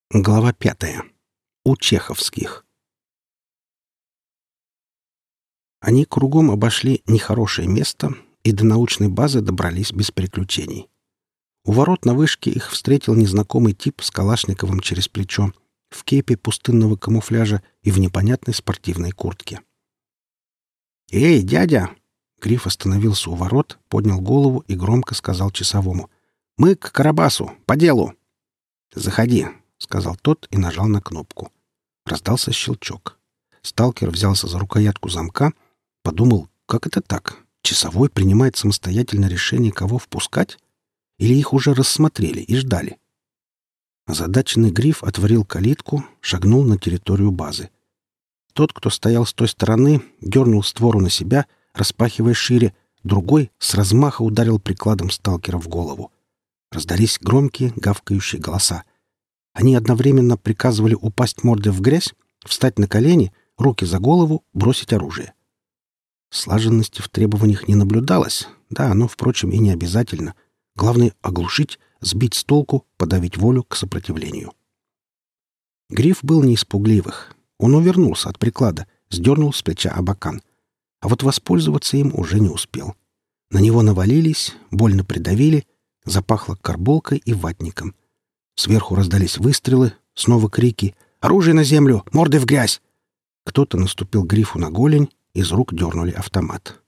Глава 5. У Чеховских. Они кругом обошли нехорошее место и до научной базы добрались без приключений. У ворот на вышке их встретил незнакомый тип с калашниковым через плечо, в кепе пустынного камуфляжа и в непонятной спортивной куртке. «Эй, дядя!» Гриф остановился у ворот, поднял голову и громко сказал часовому. «Мы к Карабасу, по делу!» «Заходи!» — сказал тот и нажал на кнопку. Раздался щелчок. Сталкер взялся за рукоятку замка, подумал, как это так? Часовой принимает самостоятельно решение, кого впускать? Или их уже рассмотрели и ждали? Озадаченный Гриф отворил калитку, шагнул на территорию базы. Тот, кто стоял с той стороны, дернул створу на себя, распахивая шире, другой с размаха ударил прикладом сталкера в голову. Раздались громкие, гавкающие голоса. Они одновременно приказывали упасть мордой в грязь, встать на колени, руки за голову, бросить оружие. Слаженности в требованиях не наблюдалось, да, оно, впрочем, и не обязательно. Главное — оглушить, сбить с толку, подавить волю к сопротивлению. Гриф был не из пугливых. Он увернулся от приклада, сдернул с плеча абакан. А вот воспользоваться им уже не успел. На него навалились, больно придавили, запахло карболкой и ватником. Сверху раздались выстрелы, снова крики «Оружие на землю! Мордой в грязь!» Кто-то наступил Грифу на голень, из рук дернули автомат.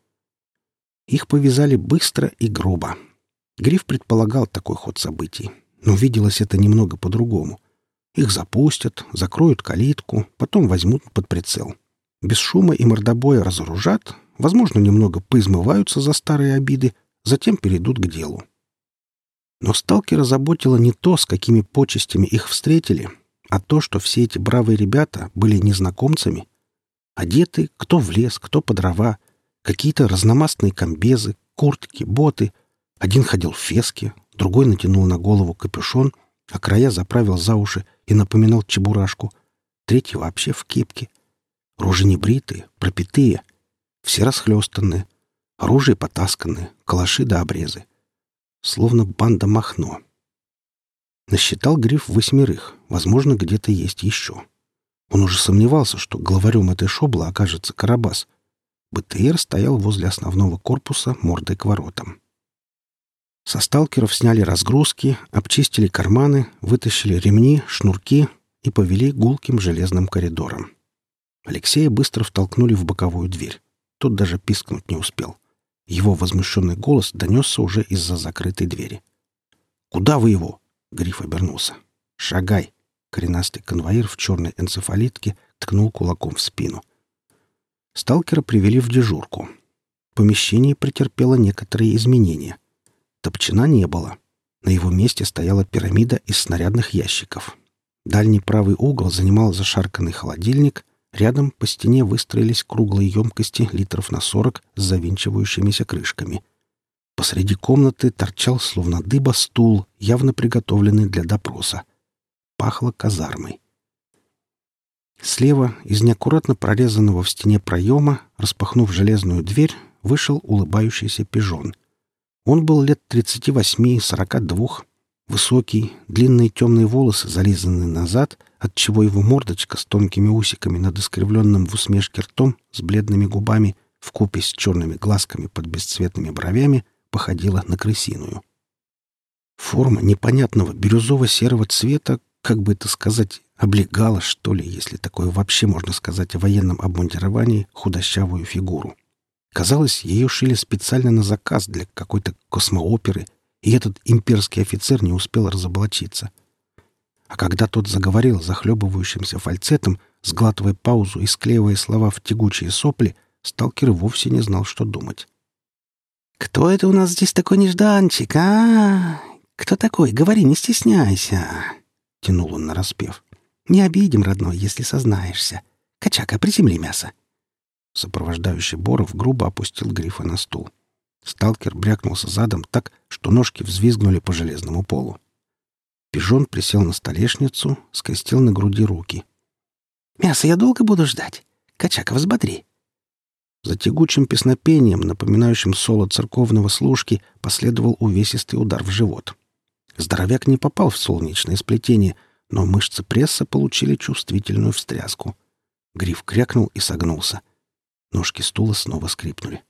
Их повязали быстро и грубо. Гриф предполагал такой ход событий, но виделось это немного по-другому. Их запустят, закроют калитку, потом возьмут под прицел. Без шума и мордобоя разоружат, возможно, немного поизмываются за старые обиды, затем перейдут к делу. Но сталкера заботило не то, с какими почестями их встретили, а то, что все эти бравые ребята были незнакомцами. Одеты кто в лес, кто по дрова, какие-то разномастные комбезы, куртки, боты. Один ходил в феске, другой натянул на голову капюшон, а края заправил за уши и напоминал чебурашку. Третий вообще в кепке. Рожи небритые, пропитые, все расхлёстанные, оружие потасканное, калаши да обрезы. Словно банда Махно. Насчитал Гриф 8, возможно, где-то есть еще. Он уже сомневался, что главарем этой шоблы окажется Карабас. БТР стоял возле основного корпуса мордой к воротам. Со сталкеров сняли разгрузки, обчистили карманы, вытащили ремни, шнурки и повели гулким железным коридором. Алексея быстро втолкнули в боковую дверь. Тот даже пискнуть не успел. Его возмущенный голос донесся уже из-за закрытой двери. «Куда вы его?» — Гриф обернулся. «Шагай!» — коренастый конвоир в черной энцефалитке ткнул кулаком в спину. Сталкера привели в дежурку. Помещение претерпело некоторые изменения. Топчина не было. На его месте стояла пирамида из снарядных ящиков. Дальний правый угол занимал зашарканный холодильник. Рядом по стене выстроились круглые емкости литров на 40 с завинчивающимися крышками. Посреди комнаты торчал, словно дыба, стул, явно приготовленный для допроса. Пахло казармой. Слева, из неаккуратно прорезанного в стене проема, распахнув железную дверь, вышел улыбающийся пижон. Он был лет 38-42, высокий, длинные темные волосы зализаны назад, отчего его мордочка с тонкими усиками над искривленным в усмешке ртом с бледными губами вкупе с черными глазками под бесцветными бровями походила на крысиную. Форма непонятного бирюзово-серого цвета, как бы это сказать, облегала, что ли, если такое вообще можно сказать о военном обмундировании, худощавую фигуру. Казалось, ее шили специально на заказ для какой-то космооперы, и этот имперский офицер не успел разоблачиться. А когда тот заговорил захлебывающимся фальцетом, сглатывая паузу и склеивая слова в тягучие сопли, сталкер вовсе не знал, что думать. «Кто это у нас здесь такой нежданчик, а? Кто такой? Говори, не стесняйся!» — тянул он нараспев. «Не обидим, родной, если сознаешься. Качака, приземли мясо!» Сопровождающий Боров грубо опустил Грифа на стул. Сталкер брякнулся задом так, что ножки взвизгнули по железному полу. Пижон присел на столешницу, скрестил на груди руки. «Мясо я долго буду ждать? Качака, взбодри!» За тягучим песнопением, напоминающим соло церковного служки, последовал увесистый удар в живот. Здоровяк не попал в солнечное сплетение, но мышцы пресса получили чувствительную встряску. Гриф крякнул и согнулся. Ножки стула снова скрипнули.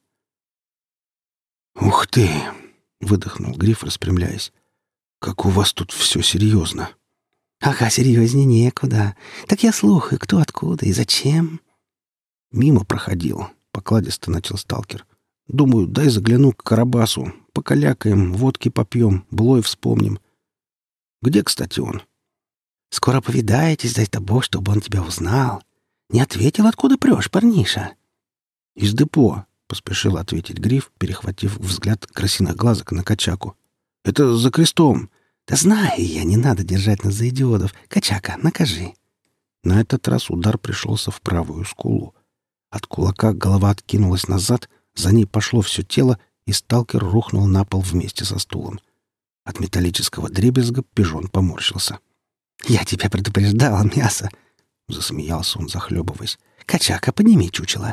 «Ух ты!» — выдохнул Гриф, распрямляясь. «Как у вас тут все серьезно!» «Ага, серьезнее некуда. Так я слухаю, кто, откуда и зачем?» «Мимо проходил», — покладисто начал сталкер. «Думаю, дай загляну к Карабасу. Покалякаем, водки попьем, былой вспомним. Где, кстати, он?» «Скоро повидаетесь, дай тобой, чтобы он тебя узнал. Не ответил, откуда прешь, парниша?» «Из депо», — поспешил ответить Гриф, перехватив взгляд крысиных глазок на Качаку. «Это за крестом». «Да знаю я, не надо держать нас за идиотов. Качака, накажи». На этот раз удар пришелся в правую скулу. От кулака голова откинулась назад, за ней пошло все тело, и сталкер рухнул на пол вместе со стулом. От металлического дребезга пижон поморщился. «Я тебя предупреждал, мясо!» — засмеялся он, захлебываясь. «Качака, подними чучело!»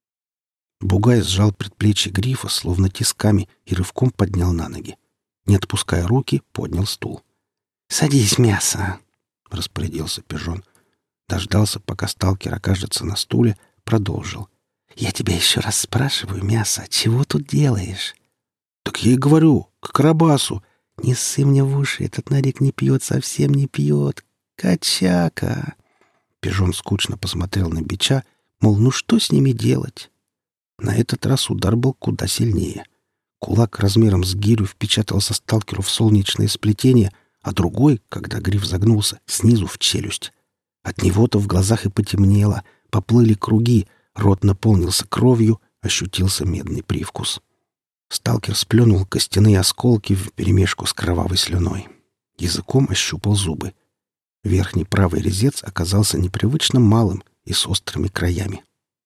Бугай сжал предплечье Грифа словно тисками и рывком поднял на ноги. Не отпуская руки, поднял стул. «Садись, мясо!» — распорядился пижон. Дождался, пока сталкер окажется на стуле, продолжил. «Я тебя еще раз спрашиваю, мясо, чего тут делаешь?» «Так я и говорю, к Карабасу!» «Не ссы мне в уши, этот нарик не пьет, совсем не пьет. Качака!» Пижон скучно посмотрел на бича, мол, ну что с ними делать? На этот раз удар был куда сильнее. Кулак размером с гирю впечатался сталкеру в солнечное сплетение, а другой, когда Гриф загнулся, снизу в челюсть. От него-то в глазах и потемнело, поплыли круги, рот наполнился кровью, ощутился медный привкус. Сталкер сплюнул костяные осколки вперемешку с кровавой слюной. Языком ощупал зубы. Верхний правый резец оказался непривычно малым и с острыми краями.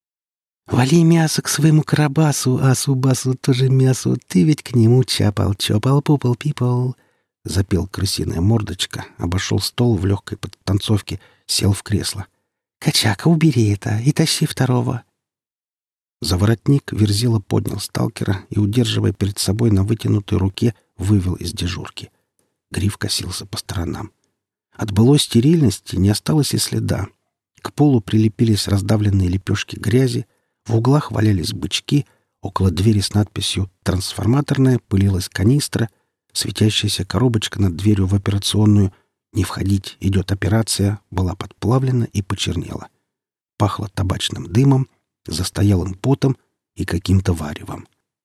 «Вали мясо к своему Карабасу, асу-басу тоже мясо, ты ведь к нему чапал, пупал-пипал!» Запел крысиная мордочка, обошел стол в легкой подтанцовке, сел в кресло. «Качака, убери это и тащи второго!» За воротник Верзила поднял сталкера и, удерживая перед собой на вытянутой руке, вывел из дежурки. Гриф косился по сторонам. От былой стерильности не осталось и следа. К полу прилепились раздавленные лепешки грязи, в углах валялись бычки, около двери с надписью «Трансформаторная» пылилась канистра, светящаяся коробочка над дверью в операционную «Не входить, идет операция» была подплавлена и почернела. Пахло табачным дымом, застоялым потом и каким-то варевом.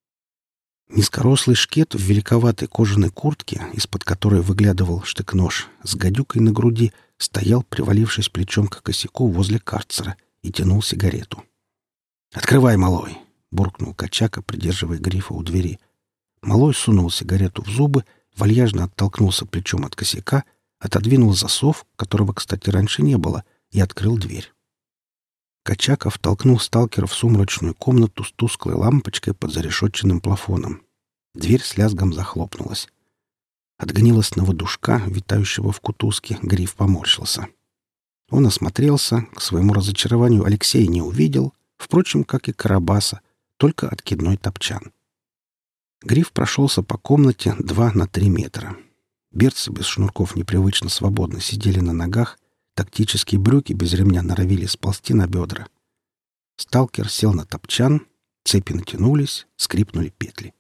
Низкорослый шкет в великоватой кожаной куртке, из-под которой выглядывал штык-нож, с гадюкой на груди, стоял, привалившись плечом к косяку возле карцера, и тянул сигарету. «Открывай, малой!» — буркнул Качака, придерживая Грифа у двери. Малой сунул сигарету в зубы, вальяжно оттолкнулся плечом от косяка, отодвинул засов, которого, кстати, раньше не было, и открыл дверь. Качака втолкнул сталкера в сумрачную комнату с тусклой лампочкой под зарешетченным плафоном. Дверь с лязгом захлопнулась. От гнилостного душка, витающего в кутузке, Гриф поморщился. Он осмотрелся, к своему разочарованию Алексея не увидел, впрочем, как и Карабаса, только откидной топчан. Гриф прошелся по комнате 2 на 3 метра. Берцы без шнурков непривычно свободно сидели на ногах, тактические брюки без ремня норовили сползти на бедра. Сталкер сел на топчан, цепи натянулись, скрипнули петли.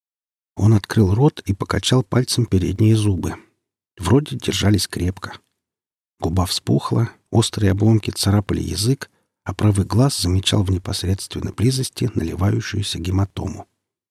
Он открыл рот и покачал пальцем передние зубы. Вроде держались крепко. Губа вспухла, острые обломки царапали язык, а правый глаз замечал в непосредственной близости наливающуюся гематому.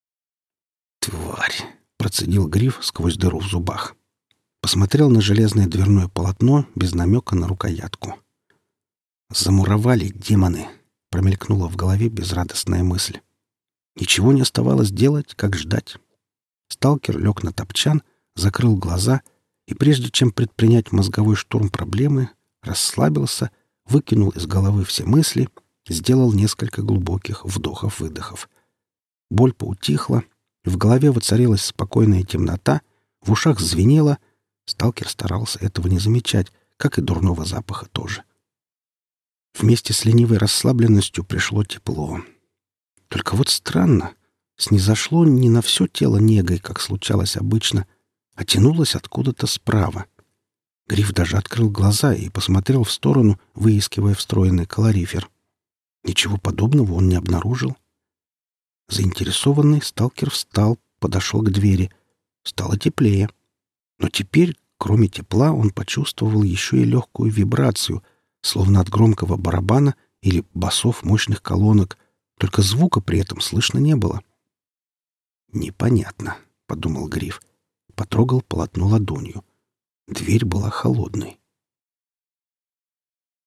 «Тварь!» — процедил Гриф сквозь дыру в зубах. Посмотрел на железное дверное полотно без намека на рукоятку. «Замуровали демоны!» — промелькнула в голове безрадостная мысль. Ничего не оставалось делать, как ждать. Сталкер лег на топчан, закрыл глаза и, прежде чем предпринять мозговой штурм проблемы, расслабился, выкинул из головы все мысли, сделал несколько глубоких вдохов-выдохов. Боль поутихла, в голове воцарилась спокойная темнота, в ушах звенело. Сталкер старался этого не замечать, как и дурного запаха тоже. Вместе с ленивой расслабленностью пришло тепло. Только вот странно, снизошло не на все тело негой, как случалось обычно, а тянулось откуда-то справа. Гриф даже открыл глаза и посмотрел в сторону, выискивая встроенный калорифер. Ничего подобного он не обнаружил. Заинтересованный сталкер встал, подошел к двери. Стало теплее. Но теперь, кроме тепла, он почувствовал еще и легкую вибрацию, словно от громкого барабана или басов мощных колонок, только звука при этом слышно не было. «Непонятно», — подумал Гриф. Потрогал полотно ладонью. Дверь была холодной.